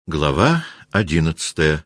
Глава 11.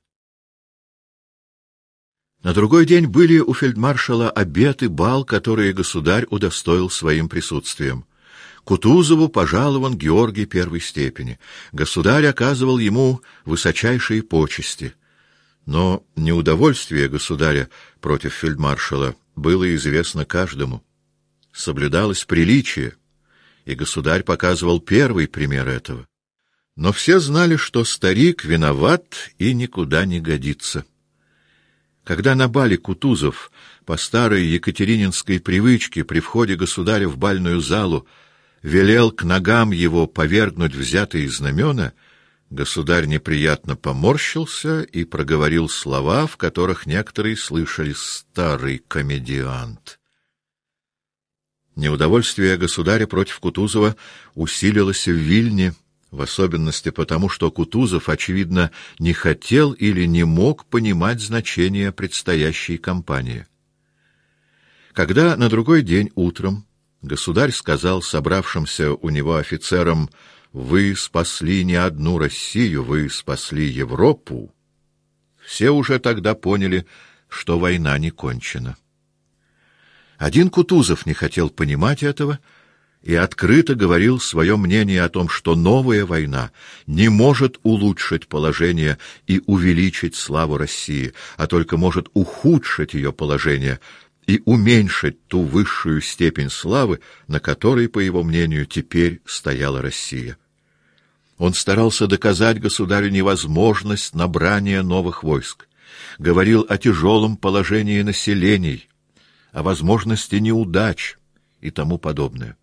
На другой день были у фельдмаршала обед и бал, которые государь удостоил своим присутствием. Кутузову пожалован Георгий первой степени. Государь оказывал ему высочайшие почести. Но неудовольствие государя против фельдмаршала было известно каждому. Соблюдалось приличие, и государь показывал первый пример этого. Но все знали, что старик виноват и никуда не годится. Когда на бале Кутузов по старой екатерининской привычке при входе государя в бальную залу велел к ногам его повергнуть взятые знамена, государь неприятно поморщился и проговорил слова, в которых некоторые слышали: «Старый комедиант». Неудовольствие государя против Кутузова усилилось в Вильне, в особенности потому, что Кутузов, очевидно, не хотел или не мог понимать значение предстоящей кампании. Когда на другой день утром государь сказал собравшимся у него офицерам: «Вы спасли не одну Россию, вы спасли Европу», все уже тогда поняли, что война не кончена. Один Кутузов не хотел понимать этого и открыто говорил свое мнение о том, что новая война не может улучшить положение и увеличить славу России, а только может ухудшить ее положение и уменьшить ту высшую степень славы, на которой, по его мнению, теперь стояла Россия. Он старался доказать государю невозможность набрания новых войск, говорил о тяжелом положении населений, о возможности неудач и тому подобное.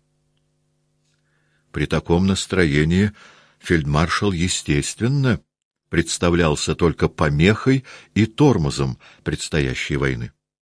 При таком настроении фельдмаршал, естественно, представлялся только помехой и тормозом предстоящей войны.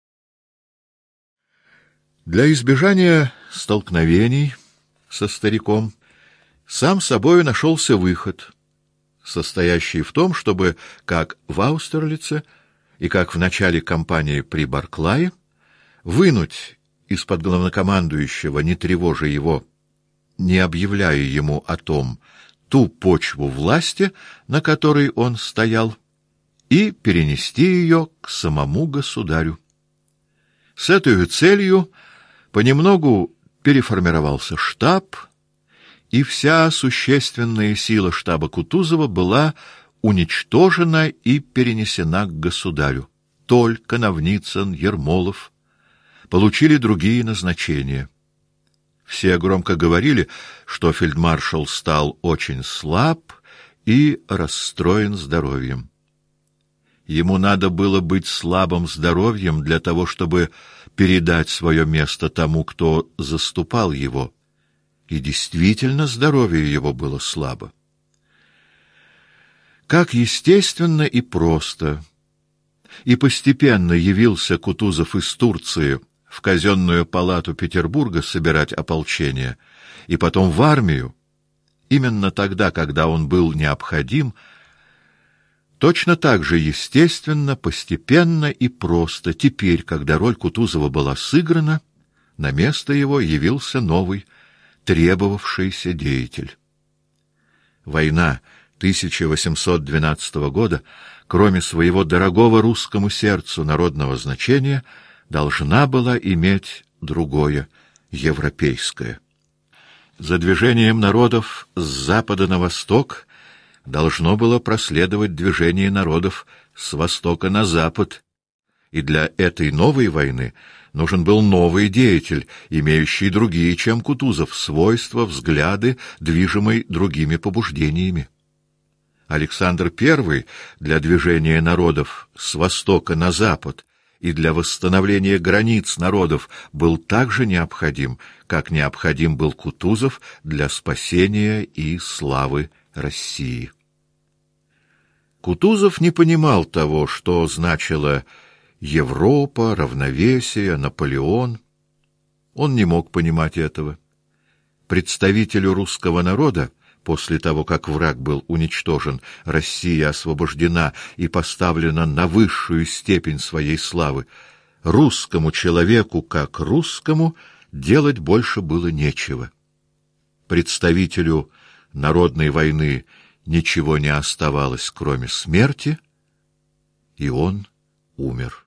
Для избежания столкновений со стариком сам собою нашелся выход, состоящий в том, чтобы, как в Аустерлице и как в начале кампании при Барклае, вынуть из-под главнокомандующего, не тревожа его, не объявляя ему о том, ту почву власти, на которой он стоял, и перенести ее к самому государю. С этой целью понемногу переформировался штаб, и вся существенная сила штаба Кутузова была уничтожена и перенесена к государю. Только Новницын, Ермолов получили другие назначения. Все громко говорили, что фельдмаршал стал очень слаб и расстроен здоровьем. Ему надо было быть слабым здоровьем для того, чтобы передать свое место тому, кто заступал его. И действительно, здоровье его было слабо. Как естественно и просто и постепенно явился Кутузов из Турции в казенную палату Петербурга собирать ополчение, и потом в армию, именно тогда, когда он был необходим, точно так же естественно, постепенно и просто теперь, когда роль Кутузова была сыграна, на место его явился новый, требовавшийся деятель. Война 1812 года, кроме своего дорогого русскому сердцу народного значения, должна была иметь другое, европейское. За движением народов с запада на восток должно было проследовать движение народов с востока на запад, и для этой новой войны нужен был новый деятель, имеющий другие, чем Кутузов, свойства, взгляды, движимые другими побуждениями. Александр I для движения народов с востока на запад и для восстановления границ народов был так же необходим, как необходим был Кутузов для спасения и славы России. Кутузов не понимал того, что значило Европа, равновесие, Наполеон. Он не мог понимать этого. Представителю русского народа, после того, как враг был уничтожен, Россия освобождена и поставлена на высшую степень своей славы, русскому человеку, как русскому, делать больше было нечего. Представителю народной войны ничего не оставалось, кроме смерти, и он умер.